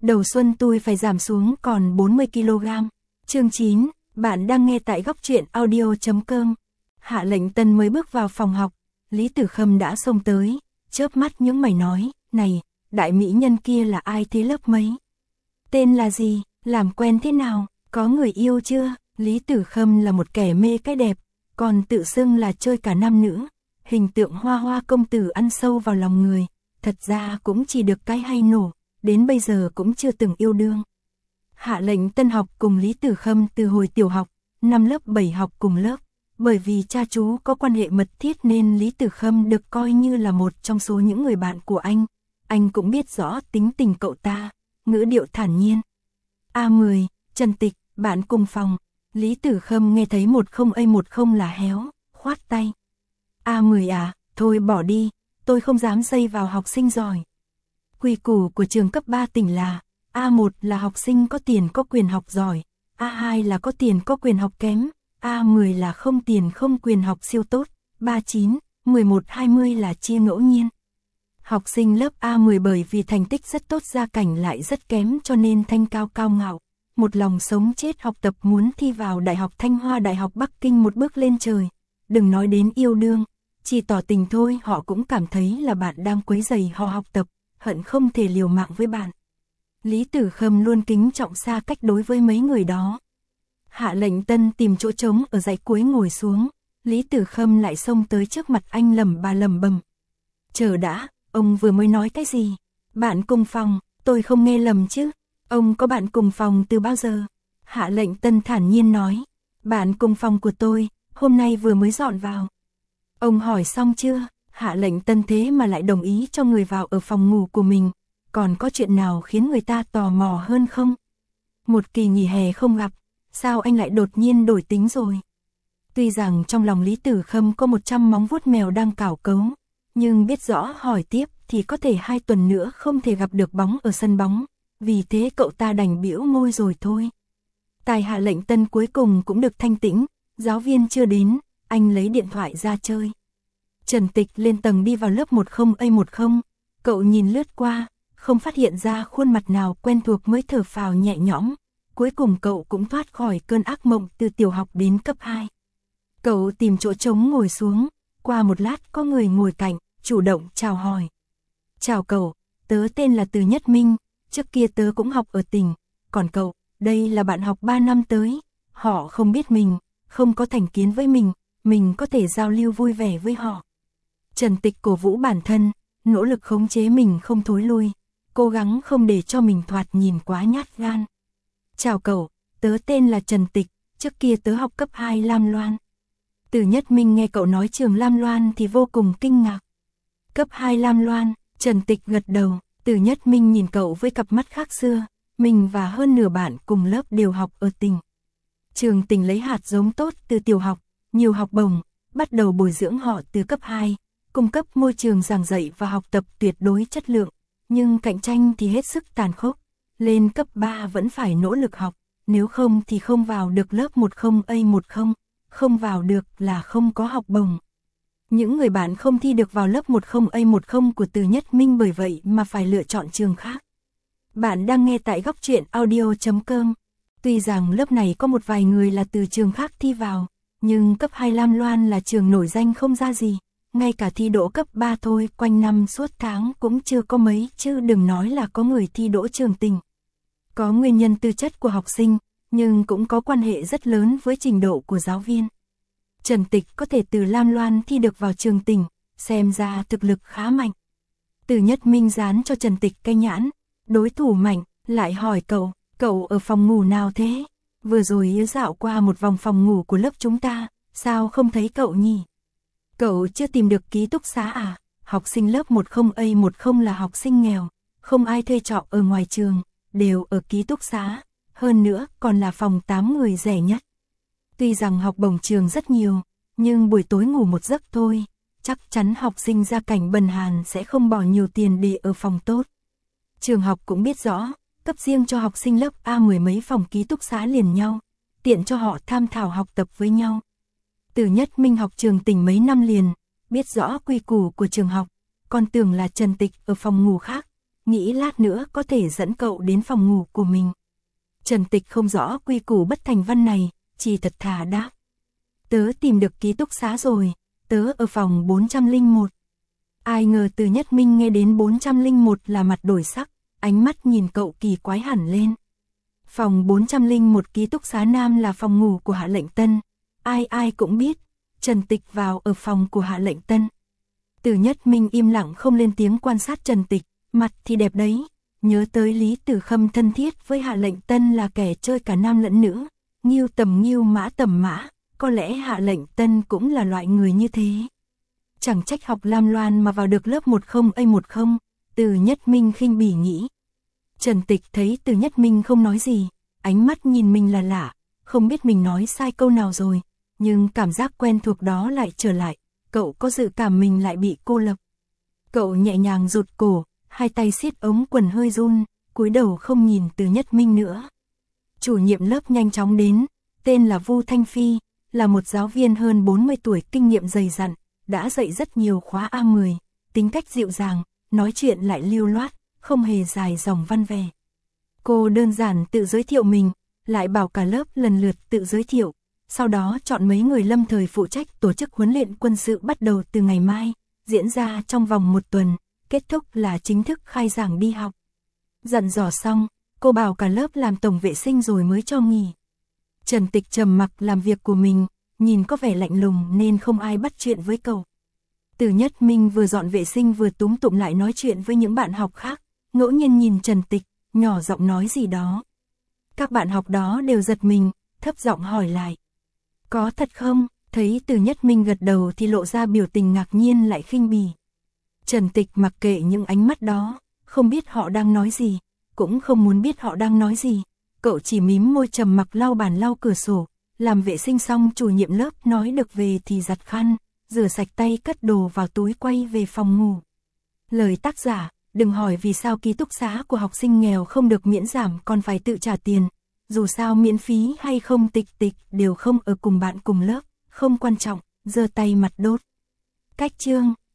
đầu xuân tôi phải giảm xuống còn 40 kg. Chương 9, bạn đang nghe tại góc truyện audio.com. Hạ Lệnh Tân mới bước vào phòng học, Lý Tử Khâm đã xông tới, chớp mắt nhướng mày nói, này, đại mỹ nhân kia là ai thế, lớp mấy? Tên là gì, làm quen thế nào, có người yêu chưa? Lý Tử Khâm là một kẻ mê cái đẹp, còn tự xưng là chơi cả nam nữ, hình tượng hoa hoa công tử ăn sâu vào lòng người, thật ra cũng chỉ được cái hay nổ, đến bây giờ cũng chưa từng yêu đương. Hạ Lệnh Tân học cùng Lý Tử Khâm từ hồi tiểu học, năm lớp 7 học cùng lớp, bởi vì cha chú có quan hệ mật thiết nên Lý Tử Khâm được coi như là một trong số những người bạn của anh cũng biết rõ tính tình cậu ta, ngữ điệu thản nhiên. A10, Trần Tịch, bạn cùng phòng. Lý Tử Khâm nghe thấy 10A10 là héo, khoát tay. A10 à, thôi bỏ đi, tôi không dám dây vào học sinh giỏi. Quy củ của trường cấp 3 tỉnh là A1 là học sinh có tiền có quyền học giỏi, A2 là có tiền có quyền học kém, A10 là không tiền không quyền học siêu tốt, 39, 11, 20 là chia ngẫu nhiên. Học sinh lớp A10 bởi vì thành tích rất tốt gia cảnh lại rất kém cho nên thanh cao cao ngạo, một lòng sống chết học tập, muốn thi vào Đại học Thanh Hoa, Đại học Bắc Kinh một bước lên trời. Đừng nói đến yêu đương, chỉ tỏ tình thôi họ cũng cảm thấy là bạn đang quấy rầy họ học tập, hận không thể liều mạng với bạn. Lý Tử Khâm luôn kính trọng xa cách đối với mấy người đó. Hạ Lệnh Tân tìm chỗ trống ở dãy cuối ngồi xuống, Lý Tử Khâm lại xông tới trước mặt anh lẩm bẩm. Chờ đã, ông vừa mới nói cái gì? Bạn cùng phòng, tôi không nghe lầm chứ? Ông có bạn cùng phòng từ bao giờ? Hạ Lệnh Tân thản nhiên nói. Bạn cùng phòng của tôi, hôm nay vừa mới dọn vào. Ông hỏi xong chưa? Hạ Lệnh Tân thế mà lại đồng ý cho người vào ở phòng ngủ của mình. Còn có chuyện nào khiến người ta tò mò hơn không? Một kỳ nghỉ hè không gặp, sao anh lại đột nhiên đổi tính rồi? Tuy rằng trong lòng Lý Tử Khâm có 100 móng vuốt mèo đang cào cấu, nhưng biết rõ hỏi tiếp thì có thể 2 tuần nữa không thể gặp được bóng ở sân bóng, vì thế cậu ta đành bĩu môi rồi thôi. Tài Hạ Lệnh Tân cuối cùng cũng được thanh tĩnh, giáo viên chưa đến, anh lấy điện thoại ra chơi. Trần Tịch lên tầng đi vào lớp 10A10, cậu nhìn lướt qua, không phát hiện ra khuôn mặt nào quen thuộc mới thở phào nhẹ nhõm, cuối cùng cậu cũng thoát khỏi cơn ác mộng từ tiểu học đến cấp 2. Cậu tìm chỗ trống ngồi xuống, qua một lát có người ngồi cạnh, chủ động chào hỏi. Chào cậu, tớ tên là Từ Nhất Minh, trước kia tớ cũng học ở tỉnh, còn cậu, đây là bạn học 3 năm tới, họ không biết mình, không có thành kiến với mình có thể giao lưu vui vẻ với họ. Trần Tịch cổ vũ bản thân, nỗ lực khống chế mình không thối lui, cố gắng không để cho mình thoạt nhìn quá nhát gan. Chào cậu, tớ tên là Trần Tịch, trước kia tớ học cấp 2 Lam Loan. Từ Nhất Minh nghe cậu nói trường Lam Loan thì vô cùng kinh ngạc. Cấp 2 Lam Loan, Trần Tịch gật đầu, Từ Nhất Minh nhìn cậu với cặp mắt khác xưa, mình và hơn nửa bạn cùng lớp đều học ở tỉnh. Trường tỉnh lấy hạt giống tốt từ tiểu học, nhiều học bổng, bắt đầu bồi dưỡng họ từ cấp 2, cung cấp môi trường giảng dạy và học tập tuyệt đối chất lượng, nhưng cạnh tranh thì hết sức tàn khốc, lên cấp 3 vẫn phải nỗ lực học, nếu không thì không vào được lớp 10A10, không vào được là không có học bổng. Những người bạn không thi được vào lớp 10A10 của Từ Nhất Minh bởi vậy mà phải lựa chọn trường khác. Bạn đang nghe tại góc truyện audio.com. Tuy rằng lớp này có một vài người là từ trường khác thi vào, nhưng cấp 2 Lam Loan là trường nổi danh không ra gì, ngay cả thi đỗ cấp 3 thôi quanh năm suốt tháng cũng chưa có mấy, chứ đừng nói là có người thi đỗ trường tỉnh. Có nguyên nhân tư chất của học sinh, nhưng cũng có quan hệ rất lớn với trình độ của giáo viên. Trần Tịch có thể từ Lam Loan thi được vào trường tỉnh, xem ra thực lực khá mạnh. Từ Nhất Minh dán cho Trần Tịch cái nhãn, đối thủ mạnh, lại hỏi cậu ở phòng ngủ nào thế? Vừa rồi dạo qua một vòng phòng ngủ của lớp chúng ta, sao không thấy cậu nhỉ? Cậu chưa tìm được ký túc xá à? Học sinh lớp 10A10 là học sinh nghèo, không ai thuê trọ ở ngoài trường, đều ở ký túc xá, hơn nữa còn là phòng 8 người rẻ nhất. Tuy rằng học bổng trường rất nhiều, nhưng buổi tối ngủ một giấc thôi, chắc chắn học sinh gia cảnh bần hàn sẽ không bỏ nhiều tiền để ở phòng tốt. Trường học cũng biết rõ, cấp riêng cho học sinh lớp A 10 mấy phòng ký túc xá liền nhau, tiện cho họ tham thảo học tập với nhau. Từ Nhất Minh học trường tỉnh mấy năm liền, biết rõ quy củ của trường học, còn tưởng là Trần Tịch ở phòng ngủ khác, nghĩ lát nữa có thể dẫn cậu đến phòng ngủ của mình. Trần Tịch không rõ quy củ bất thành văn này, chỉ thật thà đáp. Tớ tìm được ký túc xá rồi, tớ ở phòng 401. Ai ngờ Từ Nhất Minh nghe đến 401 là mặt đổi sắc, ánh mắt nhìn cậu kỳ quái hẳn lên. Phòng 401 ký túc xá nam là phòng ngủ của Hạ Lệnh Tân, ai cũng biết, Trần Tịch vào ở phòng của Hạ Lệnh Tân. Từ Nhất Minh im lặng không lên tiếng quan sát Trần Tịch, mặt thì đẹp đấy, nhớ tới Lý Tử Khâm thân thiết với Hạ Lệnh Tân là kẻ chơi cả nam lẫn nữ, nghiêu tầm nghiêu mã tầm mã, có lẽ Hạ Lệnh Tân cũng là loại người như thế. Chẳng trách học Lam Loan mà vào được lớp 10A10, Từ Nhất Minh khinh bỉ nghĩ. Trần Tịch thấy Từ Nhất Minh không nói gì, ánh mắt nhìn mình là lạ, không biết mình nói sai câu nào rồi, nhưng cảm giác quen thuộc đó lại trở lại, cậu có dự cảm mình lại bị cô lập. Cậu nhẹ nhàng rụt cổ, hai tay siết ống quần hơi run, cúi đầu không nhìn Từ Nhất Minh nữa. Chủ nhiệm lớp nhanh chóng đến, tên là Vu Thanh Phi, là một giáo viên hơn 40 tuổi kinh nghiệm dày dặn, đã dạy rất nhiều khóa A10, tính cách dịu dàng, nói chuyện lại lưu loát, không hề dài dòng văn vẻ. Cô đơn giản tự giới thiệu mình, lại bảo cả lớp lần lượt tự giới thiệu, sau đó chọn mấy người lâm thời phụ trách tổ chức huấn luyện quân sự bắt đầu từ ngày mai, diễn ra trong vòng 1 tuần, kết thúc là chính thức khai giảng đi học. Dặn dò xong, cô bảo cả lớp làm tổng vệ sinh rồi mới cho nghỉ. Trần Tịch trầm mặc làm việc của mình, nhìn có vẻ lạnh lùng nên không ai bắt chuyện với cậu. Từ Nhất Minh vừa dọn vệ sinh vừa túm tụm lại nói chuyện với những bạn học khác, ngẫu nhiên nhìn Trần Tịch, nhỏ giọng nói gì đó. Các bạn học đó đều giật mình, thấp giọng hỏi lại. Có thật không? Thấy Từ Nhất Minh gật đầu thì lộ ra biểu tình ngạc nhiên lại khinh bỉ. Trần Tịch mặc kệ những ánh mắt đó, không biết họ đang nói gì, cũng không muốn biết họ đang nói gì. Cậu chỉ mím môi trầm mặc lau bàn lau cửa sổ, làm vệ sinh xong chủ nhiệm lớp nói được về thì giặt khăn, rửa sạch tay cất đồ vào túi quay về phòng ngủ. Lời tác giả, đừng hỏi vì sao ký túc xá của học sinh nghèo không được miễn giảm còn phải tự trả tiền. Dù sao miễn phí hay không tịch đều không ở cùng bạn cùng lớp, không quan trọng, giơ tay mặt đốt. Cách chương